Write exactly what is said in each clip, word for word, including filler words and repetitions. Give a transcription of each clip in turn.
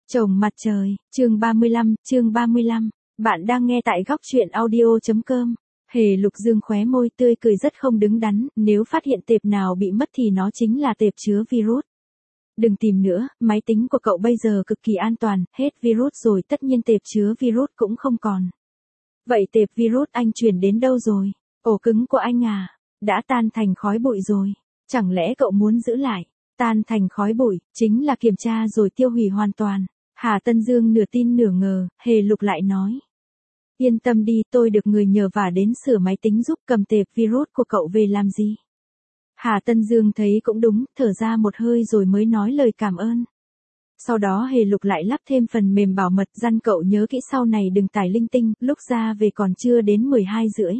Chồng mặt trời, chương ba mươi lăm, chương ba mươi lăm. Bạn đang nghe tại góc truyện audio.com. Hề Lục dương khóe môi tươi cười rất không đứng đắn, nếu phát hiện tệp nào bị mất thì nó chính là tệp chứa virus. Đừng tìm nữa, máy tính của cậu bây giờ cực kỳ an toàn, hết virus rồi, tất nhiên tệp chứa virus cũng không còn. Vậy tệp virus anh chuyển đến đâu rồi? Ổ cứng của anh à? Đã tan thành khói bụi rồi. Chẳng lẽ cậu muốn giữ lại? Tan thành khói bụi, chính là kiểm tra rồi tiêu hủy hoàn toàn. Hà Tân Dương nửa tin nửa ngờ, Hề Lục lại nói. Yên tâm đi, tôi được người nhờ vả đến sửa máy tính giúp, cầm tệp virus của cậu về làm gì? Hà Tân Dương thấy cũng đúng, thở ra một hơi rồi mới nói lời cảm ơn. Sau đó Hề Lục lại lắp thêm phần mềm bảo mật, dặn cậu nhớ kỹ sau này đừng tải linh tinh, lúc ra về còn chưa đến mười hai rưỡi.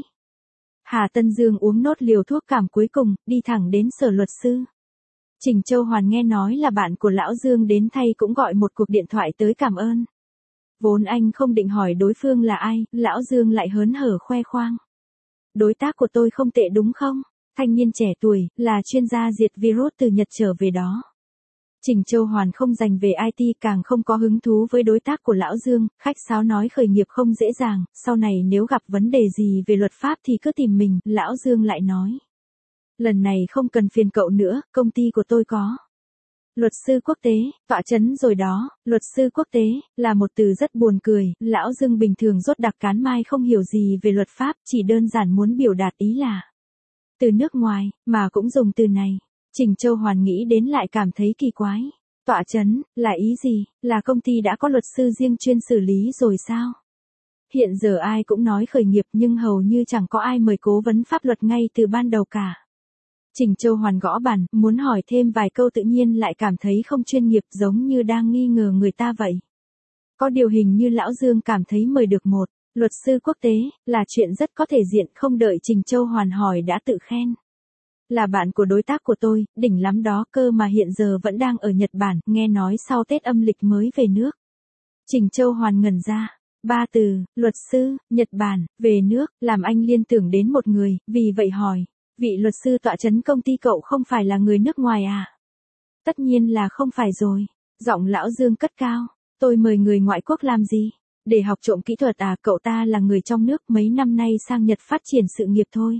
Hà Tân Dương uống nốt liều thuốc cảm cuối cùng, đi thẳng đến sở luật sư. Trình Châu Hoàn nghe nói là bạn của Lão Dương đến thay cũng gọi một cuộc điện thoại tới cảm ơn. Vốn anh không định hỏi đối phương là ai, Lão Dương lại hớn hở khoe khoang. Đối tác của tôi không tệ đúng không? Thanh niên trẻ tuổi, là chuyên gia diệt virus từ Nhật trở về đó. Trình Châu Hoàn không dành về i tê, càng không có hứng thú với đối tác của Lão Dương, khách sáo nói khởi nghiệp không dễ dàng, sau này nếu gặp vấn đề gì về luật pháp thì cứ tìm mình, Lão Dương lại nói. Lần này không cần phiền cậu nữa, công ty của tôi có. Luật sư quốc tế, tọa chấn rồi đó, luật sư quốc tế, là một từ rất buồn cười, Lão Dương bình thường rốt đặc cán mai không hiểu gì về luật pháp, chỉ đơn giản muốn biểu đạt ý là từ nước ngoài, mà cũng dùng từ này. Trình Châu Hoàn nghĩ đến lại cảm thấy kỳ quái. Tọa chấn, là ý gì, là công ty đã có luật sư riêng chuyên xử lý rồi sao? Hiện giờ ai cũng nói khởi nghiệp nhưng hầu như chẳng có ai mời cố vấn pháp luật ngay từ ban đầu cả. Trình Châu Hoàn gõ bàn, muốn hỏi thêm vài câu tự nhiên lại cảm thấy không chuyên nghiệp, giống như đang nghi ngờ người ta vậy. Có điều hình như Lão Dương cảm thấy mời được một luật sư quốc tế, là chuyện rất có thể diện, không đợi Trình Châu Hoàn hỏi đã tự khen. Là bạn của đối tác của tôi, đỉnh lắm đó, cơ mà hiện giờ vẫn đang ở Nhật Bản, nghe nói sau Tết âm lịch mới về nước. Trình Châu Hoàn ngẩn ra. Ba từ, luật sư, Nhật Bản, về nước, làm anh liên tưởng đến một người, vì vậy hỏi. Vị luật sư tọa chấn công ty cậu không phải là người nước ngoài à? Tất nhiên là không phải rồi. Giọng Lão Dương cất cao. Tôi mời người ngoại quốc làm gì? Để học trộm kỹ thuật à? Cậu ta là người trong nước, mấy năm nay sang Nhật phát triển sự nghiệp thôi.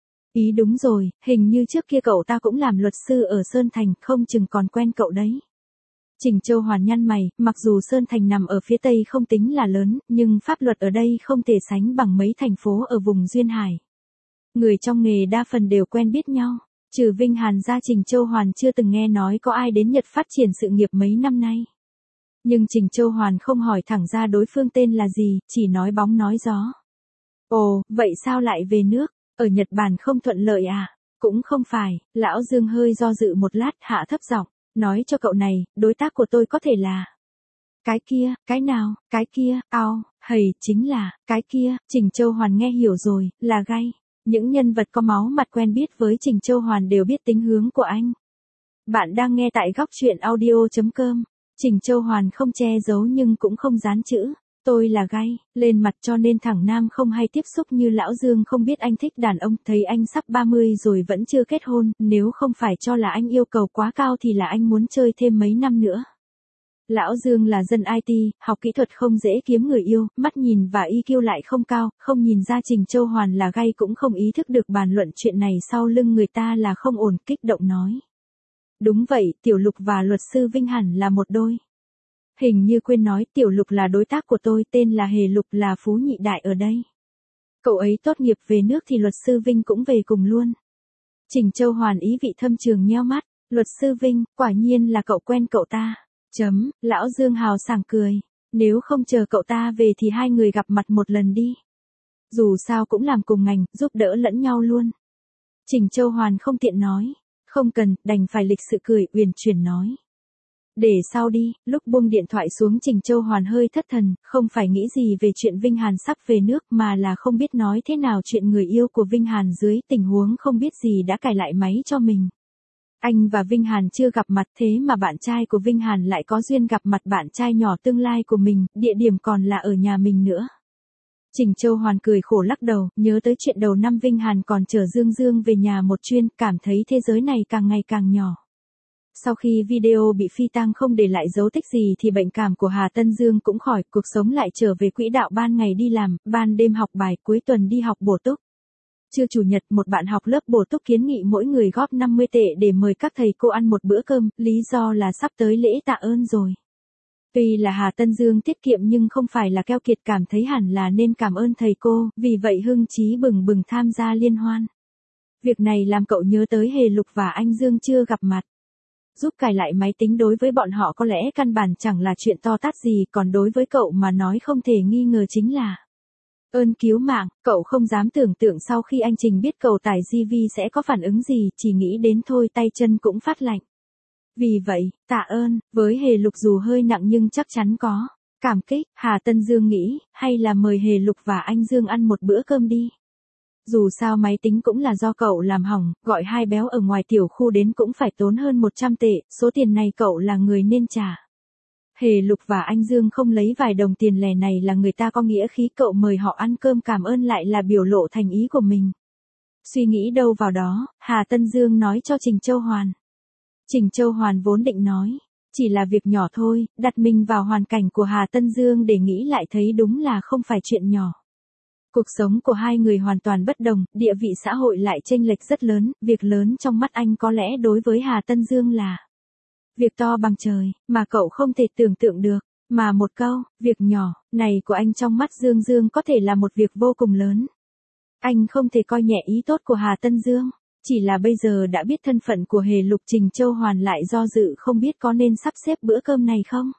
Ý đúng rồi, hình như trước kia cậu ta cũng làm luật sư ở Sơn Thành, không chừng còn quen cậu đấy. Trình Châu Hoàn nhăn mày, mặc dù Sơn Thành nằm ở phía tây không tính là lớn, nhưng pháp luật ở đây không thể sánh bằng mấy thành phố ở vùng duyên hải. Người trong nghề đa phần đều quen biết nhau, trừ Vinh Hàn ra Trình Châu Hoàn chưa từng nghe nói có ai đến Nhật phát triển sự nghiệp mấy năm nay. Nhưng Trình Châu Hoàn không hỏi thẳng ra đối phương tên là gì, chỉ nói bóng nói gió. Ồ, vậy sao lại về nước? Ở Nhật Bản không thuận lợi à? Cũng không phải, Lão Dương hơi do dự một lát, hạ thấp giọng, nói cho cậu này, đối tác của tôi có thể là cái kia, cái nào, cái kia, ao, hầy, chính là cái kia. Trình Châu Hoàn nghe hiểu rồi, là gay. Những nhân vật có máu mặt quen biết với Trình Châu Hoàn đều biết tính hướng của anh. Bạn đang nghe tại góc truyện audio.com. Trình Châu Hoàn không che giấu nhưng cũng không dán chữ. Tôi là gay, lên mặt cho nên thẳng nam không hay tiếp xúc như Lão Dương, không biết anh thích đàn ông, thấy anh sắp ba mươi rồi vẫn chưa kết hôn, nếu không phải cho là anh yêu cầu quá cao thì là anh muốn chơi thêm mấy năm nữa. Lão Dương là dân i tê, học kỹ thuật không dễ kiếm người yêu, mắt nhìn và i kiu lại không cao, không nhìn ra Trình Châu Hoàn là gay cũng không ý thức được bàn luận chuyện này sau lưng người ta là không ổn, kích động nói. Đúng vậy, Tiểu Lục và luật sư Vinh hẳn là một đôi. Hình như quên nói, Tiểu Lục là đối tác của tôi, tên là Hề Lục, là phú nhị đại ở đây. Cậu ấy tốt nghiệp về nước thì luật sư Vinh cũng về cùng luôn. Trình Châu Hoàn ý vị thâm trường nheo mắt, luật sư Vinh, quả nhiên là cậu quen cậu ta. Chấm, Lão Dương hào sảng cười. Nếu không chờ cậu ta về thì hai người gặp mặt một lần đi. Dù sao cũng làm cùng ngành, giúp đỡ lẫn nhau luôn. Trình Châu Hoàn không tiện nói. Không cần, đành phải lịch sự cười, uyển chuyển nói. Để sau đi, lúc buông điện thoại xuống Trình Châu Hoàn hơi thất thần, không phải nghĩ gì về chuyện Vinh Hàn sắp về nước mà là không biết nói thế nào chuyện người yêu của Vinh Hàn dưới tình huống không biết gì đã cài lại máy cho mình. Anh và Vinh Hàn chưa gặp mặt, thế mà bạn trai của Vinh Hàn lại có duyên gặp mặt bạn trai nhỏ tương lai của mình, địa điểm còn là ở nhà mình nữa. Trình Châu Hoàn cười khổ lắc đầu, nhớ tới chuyện đầu năm Vinh Hàn còn chở Dương Dương về nhà một chuyến, cảm thấy thế giới này càng ngày càng nhỏ. Sau khi video bị phi tang không để lại dấu tích gì thì bệnh cảm của Hà Tân Dương cũng khỏi, cuộc sống lại trở về quỹ đạo, ban ngày đi làm, ban đêm học bài, cuối tuần đi học bổ túc. Trưa chủ nhật, một bạn học lớp bổ túc kiến nghị mỗi người góp năm mươi tệ để mời các thầy cô ăn một bữa cơm, lý do là sắp tới lễ tạ ơn rồi. Tuy là Hà Tân Dương tiết kiệm nhưng không phải là keo kiệt, cảm thấy hẳn là nên cảm ơn thầy cô, vì vậy hưng chí bừng bừng tham gia liên hoan. Việc này làm cậu nhớ tới Hề Lục và anh Dương chưa gặp mặt. Giúp cài lại máy tính đối với bọn họ có lẽ căn bản chẳng là chuyện to tát gì, còn đối với cậu mà nói không thể nghi ngờ chính là ơn cứu mạng. Cậu không dám tưởng tượng sau khi anh Trình biết cậu tải giê vê sẽ có phản ứng gì, chỉ nghĩ đến thôi tay chân cũng phát lạnh. Vì vậy, tạ ơn, với Hề Lục dù hơi nặng nhưng chắc chắn có cảm kích. Hà Tân Dương nghĩ, hay là mời Hề Lục và anh Dương ăn một bữa cơm đi. Dù sao máy tính cũng là do cậu làm hỏng, gọi hai béo ở ngoài tiểu khu đến cũng phải tốn hơn một trăm tệ, số tiền này cậu là người nên trả. Hề Lục và anh Dương không lấy vài đồng tiền lẻ này là người ta có nghĩa khí, cậu mời họ ăn cơm cảm ơn lại là biểu lộ thành ý của mình. Suy nghĩ đâu vào đó, Hà Tân Dương nói cho Trình Châu Hoàn. Trình Châu Hoàn vốn định nói, chỉ là việc nhỏ thôi, đặt mình vào hoàn cảnh của Hà Tân Dương để nghĩ lại thấy đúng là không phải chuyện nhỏ. Cuộc sống của hai người hoàn toàn bất đồng, địa vị xã hội lại chênh lệch rất lớn, việc lớn trong mắt anh có lẽ đối với Hà Tân Dương là việc to bằng trời, mà cậu không thể tưởng tượng được, mà một câu, việc nhỏ, này của anh trong mắt Dương Dương có thể là một việc vô cùng lớn. Anh không thể coi nhẹ ý tốt của Hà Tân Dương, chỉ là bây giờ đã biết thân phận của Hề Lục, Trình Châu Hoàn lại do dự không biết có nên sắp xếp bữa cơm này không.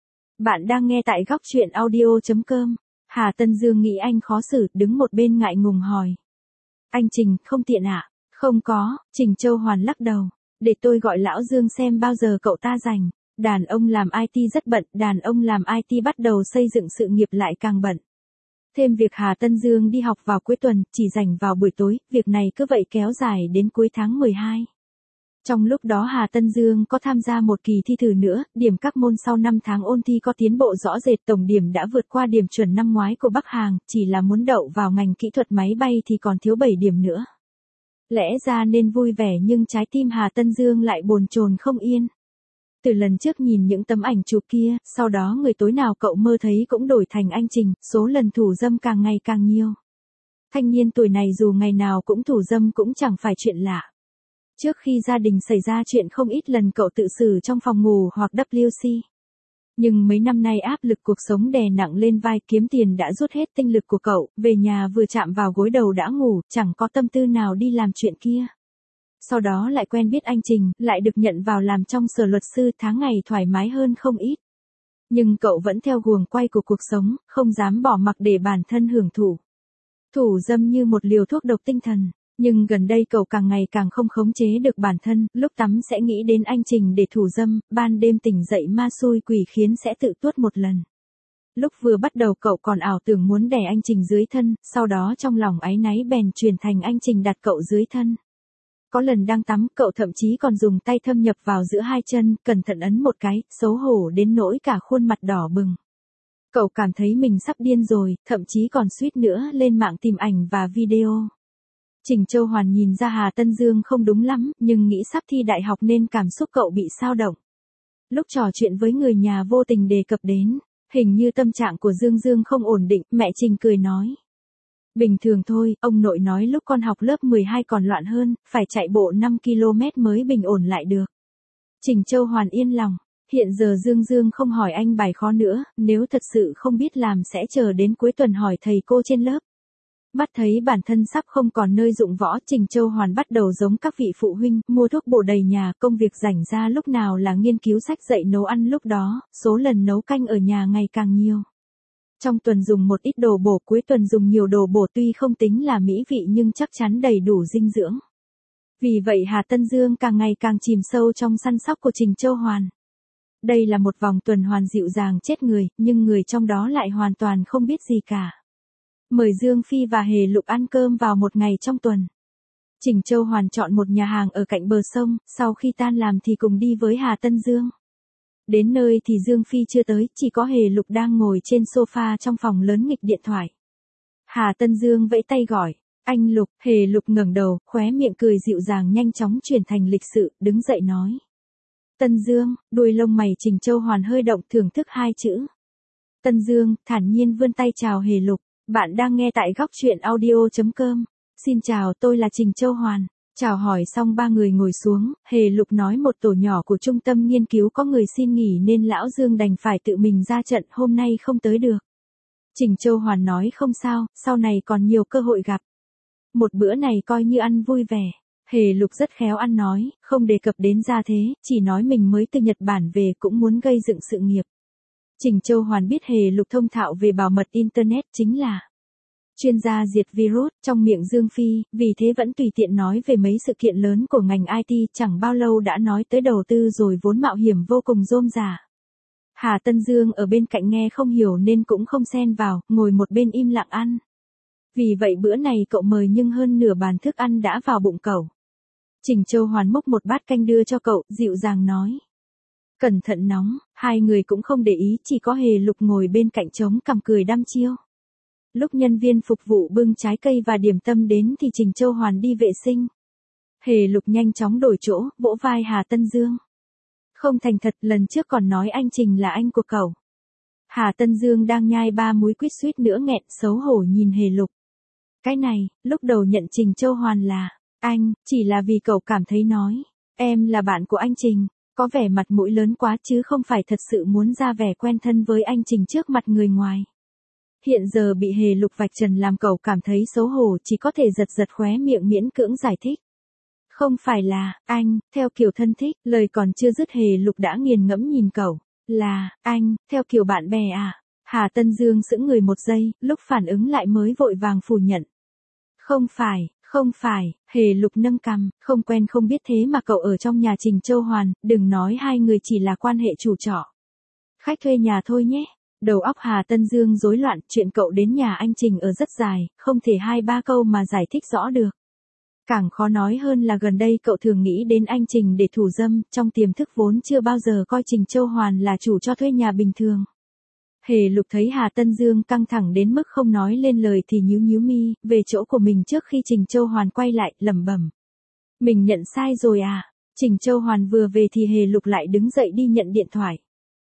Bạn đang nghe tại góc truyện audio chấm com. Hà Tân Dương nghĩ anh khó xử, đứng một bên ngại ngùng hỏi. Anh Trình, không tiện ạ? À? Không có, Trình Châu Hoàn lắc đầu. Để tôi gọi lão Dương xem bao giờ cậu ta rảnh. Đàn ông làm i tê rất bận, đàn ông làm i tê bắt đầu xây dựng sự nghiệp lại càng bận. Thêm việc Hà Tân Dương đi học vào cuối tuần, chỉ rảnh vào buổi tối, việc này cứ vậy kéo dài đến cuối tháng mười hai. Trong lúc đó Hà Tân Dương có tham gia một kỳ thi thử nữa, điểm các môn sau năm tháng ôn thi có tiến bộ rõ rệt, tổng điểm đã vượt qua điểm chuẩn năm ngoái của Bắc Hàng, chỉ là muốn đậu vào ngành kỹ thuật máy bay thì còn thiếu bảy điểm nữa. Lẽ ra nên vui vẻ nhưng trái tim Hà Tân Dương lại bồn chồn không yên. Từ lần trước nhìn những tấm ảnh chụp kia, sau đó người tối nào cậu mơ thấy cũng đổi thành anh Trình, số lần thủ dâm càng ngày càng nhiều. Thanh niên tuổi này dù ngày nào cũng thủ dâm cũng chẳng phải chuyện lạ. Trước khi gia đình xảy ra chuyện không ít lần cậu tự xử trong phòng ngủ hoặc W C. Nhưng mấy năm nay áp lực cuộc sống đè nặng lên vai, kiếm tiền đã rút hết tinh lực của cậu, về nhà vừa chạm vào gối đầu đã ngủ, chẳng có tâm tư nào đi làm chuyện kia. Sau đó lại quen biết anh Trình, lại được nhận vào làm trong sở luật sư, tháng ngày thoải mái hơn không ít. Nhưng cậu vẫn theo guồng quay của cuộc sống, không dám bỏ mặc để bản thân hưởng thụ. Thủ dâm như một liều thuốc độc tinh thần. Nhưng gần đây cậu càng ngày càng không khống chế được bản thân, lúc tắm sẽ nghĩ đến anh Trình để thủ dâm, ban đêm tỉnh dậy ma xui quỷ khiến sẽ tự tuốt một lần. Lúc vừa bắt đầu cậu còn ảo tưởng muốn đè anh Trình dưới thân, sau đó trong lòng áy náy bèn chuyển thành anh Trình đặt cậu dưới thân. Có lần đang tắm, cậu thậm chí còn dùng tay thâm nhập vào giữa hai chân, cẩn thận ấn một cái, xấu hổ đến nỗi cả khuôn mặt đỏ bừng. Cậu cảm thấy mình sắp điên rồi, thậm chí còn suýt nữa lên mạng tìm ảnh và video. Trình Châu Hoàn nhìn ra Hà Tân Dương không đúng lắm, nhưng nghĩ sắp thi đại học nên cảm xúc cậu bị xao động. Lúc trò chuyện với người nhà vô tình đề cập đến, hình như tâm trạng của Dương Dương không ổn định, mẹ Trình cười nói. Bình thường thôi, ông nội nói lúc con học lớp mười hai còn loạn hơn, phải chạy bộ năm ki lô mét mới bình ổn lại được. Trình Châu Hoàn yên lòng, hiện giờ Dương Dương không hỏi anh bài khó nữa, nếu thật sự không biết làm sẽ chờ đến cuối tuần hỏi thầy cô trên lớp. Mắt thấy bản thân sắp không còn nơi dụng võ, Trình Châu Hoàn bắt đầu giống các vị phụ huynh, mua thuốc bổ đầy nhà, công việc rảnh ra lúc nào là nghiên cứu sách dạy nấu ăn, lúc đó, số lần nấu canh ở nhà ngày càng nhiều. Trong tuần dùng một ít đồ bổ, cuối tuần dùng nhiều đồ bổ, tuy không tính là mỹ vị nhưng chắc chắn đầy đủ dinh dưỡng. Vì vậy Hà Tân Dương càng ngày càng chìm sâu trong săn sóc của Trình Châu Hoàn. Đây là một vòng tuần hoàn dịu dàng chết người, nhưng người trong đó lại hoàn toàn không biết gì cả. Mời Dương Phi và Hề Lục ăn cơm vào một ngày trong tuần. Trình Châu Hoàn chọn một nhà hàng ở cạnh bờ sông, sau khi tan làm thì cùng đi với Hà Tân Dương. Đến nơi thì Dương Phi chưa tới, chỉ có Hề Lục đang ngồi trên sofa trong phòng lớn nghịch điện thoại. Hà Tân Dương vẫy tay gọi, anh Lục. Hề Lục ngẩng đầu, khóe miệng cười dịu dàng nhanh chóng chuyển thành lịch sự, đứng dậy nói. Tân Dương, đuôi lông mày Trình Châu Hoàn hơi động thưởng thức hai chữ. Tân Dương, thản nhiên vươn tay chào Hề Lục. Bạn đang nghe tại góc truyện audio.com. Xin chào, tôi là Trình Châu Hoàn. Chào hỏi xong ba người ngồi xuống, Hề Lục nói một tổ nhỏ của trung tâm nghiên cứu có người xin nghỉ nên lão Dương đành phải tự mình ra trận, hôm nay không tới được. Trình Châu Hoàn nói không sao, sau này còn nhiều cơ hội gặp. Một bữa này coi như ăn vui vẻ. Hề Lục rất khéo ăn nói, không đề cập đến gia thế, chỉ nói mình mới từ Nhật Bản về cũng muốn gây dựng sự nghiệp. Trình Châu Hoàn biết Hề Lục thông thạo về bảo mật Internet chính là chuyên gia diệt virus trong miệng Dương Phi, vì thế vẫn tùy tiện nói về mấy sự kiện lớn của ngành i tê, chẳng bao lâu đã nói tới đầu tư rồi vốn mạo hiểm vô cùng rôm rả. Hà Tân Dương ở bên cạnh nghe không hiểu nên cũng không xen vào, ngồi một bên im lặng ăn. Vì vậy bữa này cậu mời nhưng hơn nửa bàn thức ăn đã vào bụng cậu. Trình Châu Hoàn múc một bát canh đưa cho cậu, dịu dàng nói. Cẩn thận nóng, hai người cũng không để ý, chỉ có Hề Lục ngồi bên cạnh trống cằm cười đăm chiêu. Lúc nhân viên phục vụ bưng trái cây và điểm tâm đến thì Trình Châu Hoàn đi vệ sinh. Hề Lục nhanh chóng đổi chỗ, vỗ vai Hà Tân Dương. Không thành thật, lần trước còn nói anh Trình là anh của cậu. Hà Tân Dương đang nhai ba múi quýt suýt nữa nghẹn, xấu hổ nhìn Hề Lục. Cái này, lúc đầu nhận Trình Châu Hoàn là anh, chỉ là vì cậu cảm thấy nói em là bạn của anh Trình, có vẻ mặt mũi lớn quá chứ không phải thật sự muốn ra vẻ quen thân với anh Trình trước mặt người ngoài. Hiện giờ bị Hề Lục vạch trần làm cậu cảm thấy xấu hổ, chỉ có thể giật giật khóe miệng miễn cưỡng giải thích. Không phải là anh, theo kiểu thân thích, lời còn chưa dứt Hề Lục đã nghiền ngẫm nhìn cậu. Là anh, theo kiểu bạn bè à? Hà Tân Dương sững người một giây, lúc phản ứng lại mới vội vàng phủ nhận. Không phải, không phải, Hề Lục nâng cằm, không quen không biết thế mà cậu ở trong nhà Trình Châu Hoàn, đừng nói hai người chỉ là quan hệ chủ trọ. Khách thuê nhà thôi nhé. Đầu óc Hà Tân Dương rối loạn, chuyện cậu đến nhà anh Trình ở rất dài, không thể hai ba câu mà giải thích rõ được. Càng khó nói hơn là gần đây cậu thường nghĩ đến anh Trình để thủ dâm, trong tiềm thức vốn chưa bao giờ coi Trình Châu Hoàn là chủ cho thuê nhà bình thường. Hề Lục thấy Hà Tân Dương căng thẳng đến mức không nói lên lời thì nhíu nhíu mi, về chỗ của mình trước khi Trình Châu Hoàn quay lại, lẩm bẩm. Mình nhận sai rồi à? Trình Châu Hoàn vừa về thì Hề Lục lại đứng dậy đi nhận điện thoại.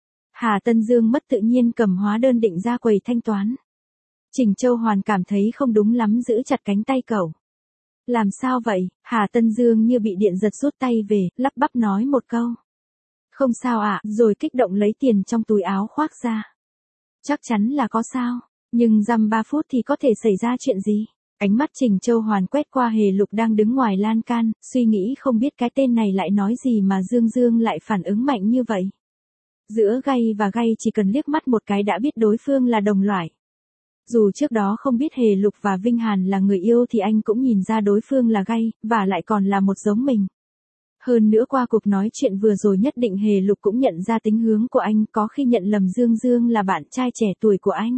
Hà Tân Dương mất tự nhiên cầm hóa đơn định ra quầy thanh toán. Trình Châu Hoàn cảm thấy không đúng lắm, giữ chặt cánh tay cậu. Làm sao vậy? Hà Tân Dương như bị điện giật rút tay về, lắp bắp nói một câu. Không sao ạ, à, rồi kích động lấy tiền trong túi áo khoác ra. Chắc chắn là có sao, nhưng dăm ba phút thì có thể xảy ra chuyện gì? Ánh mắt Trình Châu Hoàn quét qua Hề Lục đang đứng ngoài lan can, suy nghĩ không biết cái tên này lại nói gì mà Dương Dương lại phản ứng mạnh như vậy. Giữa gay và gay chỉ cần liếc mắt một cái đã biết đối phương là đồng loại. Dù trước đó không biết Hề Lục và Vinh Hàn là người yêu thì anh cũng nhìn ra đối phương là gay, và lại còn là một giống mình. Hơn nữa qua cuộc nói chuyện vừa rồi nhất định Hề Lục cũng nhận ra tính hướng của anh, có khi nhận lầm Dương Dương là bạn trai trẻ tuổi của anh.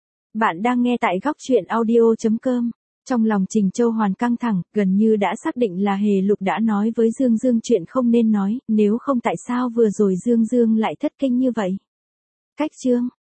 Bạn đang nghe tại góc truyện audio.com. Trong lòng Trình Châu Hoàn căng thẳng, gần như đã xác định là Hề Lục đã nói với Dương Dương chuyện không nên nói, nếu không tại sao vừa rồi Dương Dương lại thất kinh như vậy. Cách chương